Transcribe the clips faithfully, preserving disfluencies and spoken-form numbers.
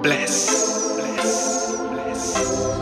Bless, bless, bless.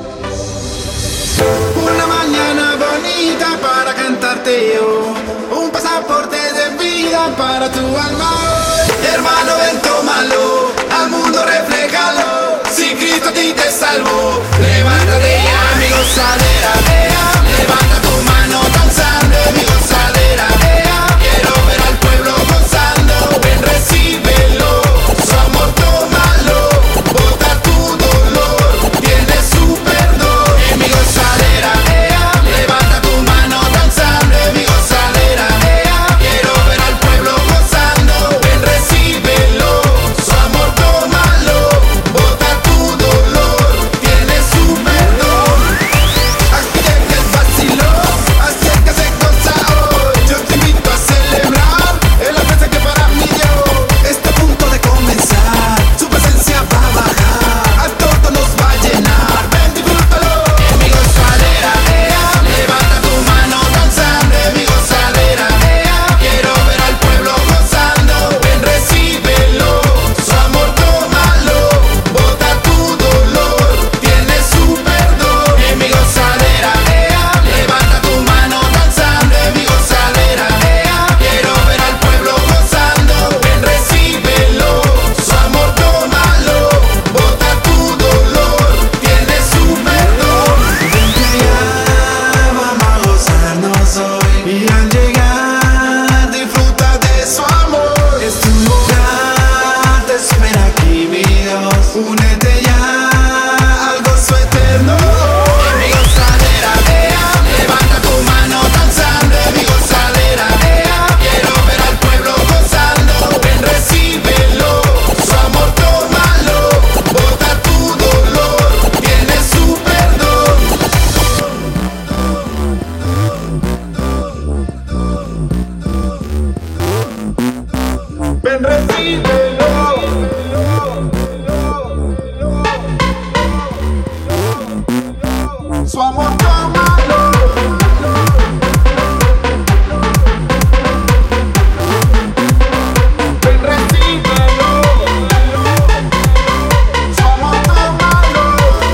Una mañana bonita para cantarte yo, un pasaporte de vida para tu alma hoy. Hermano, ven, tómalo, al mundo refléjalo. Si Cristo a ti te salvó, levántate ya, mi gozadera, vea. Levanta tu mano danzando, mi gozadera, vea. Quiero ver al pueblo gozando, ven, recíbelo. Su amor, tómalo, bota tu dolor, tiene su perdón. En mi gozadera, vea. Levanta tu mano danzando, mi gozadera, vea. Quiero ver al pueblo gozando, ven, recíbelo. Su amor, tómalo, bota tu dolor, tiene su perdón. Aquí llega el vacilón, así es que se goza hoy. Yo te invito a celebrar en la fiesta que para mí dio. Está a punto de comenzar, su presencia va a bajar, a todos nos va a llenar. Ven, disfrútalo. En mi gozadera, vea. Levanta tu mano danzando, en mi gozadera, vea. Quiero ver al pueblo gozando, ven, recíbelo. Su amor, tómalo, bota tu dolor, tiene su perdón. En mi gozadera, vea. Levanta tu mano danzando, en mi gozadera, vea. Quiero ver al pueblo gozando, ven, recíbelo. Su amor, tómalo, bota tu dolor, tiene su perdón. Vente allá, vamos a gozarnos hoy. Y al llegar, disfruta de su amor. Es tu lugar, te espera aquí, mi Dios. Únete ya al gozo eterno. En mi gozadera, vea. Levanta tu mano danzando, en mi gozadera, vea. Quiero ver al pueblo gozando, ven, recíbelo. Su amor, tómalo, bota tu dolor, tiene su perdón. Ven, recíbelo. Su amor, tómalo. Ven, recíbelo. Su amor, tómalo.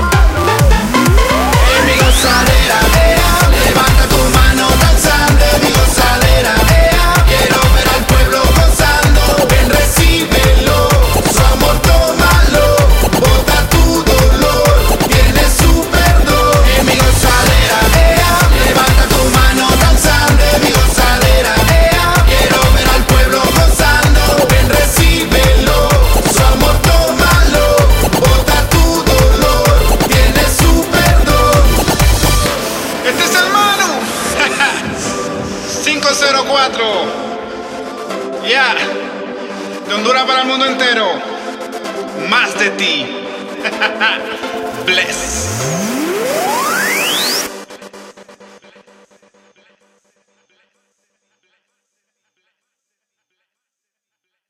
En mi gozadera, vea. Levanta tu mano danzando, en mi gozadera, vea. Quiero ver al pueblo gozando, ven, recíbelo. Su amor, tómalo, bota tu dolor, tiene su perdón. En mi gozadera, vea. Levanta tu mano danzando, en mi gozadera, vea. Quiero ver al pueblo gozando, ven, recíbelo. Su amor, tómalo, bota tu dolor, tiene su perdón. Este es el Manu. cinco cero cuatro. Ya. De Honduras para el mundo entero. Más de ti. Bless.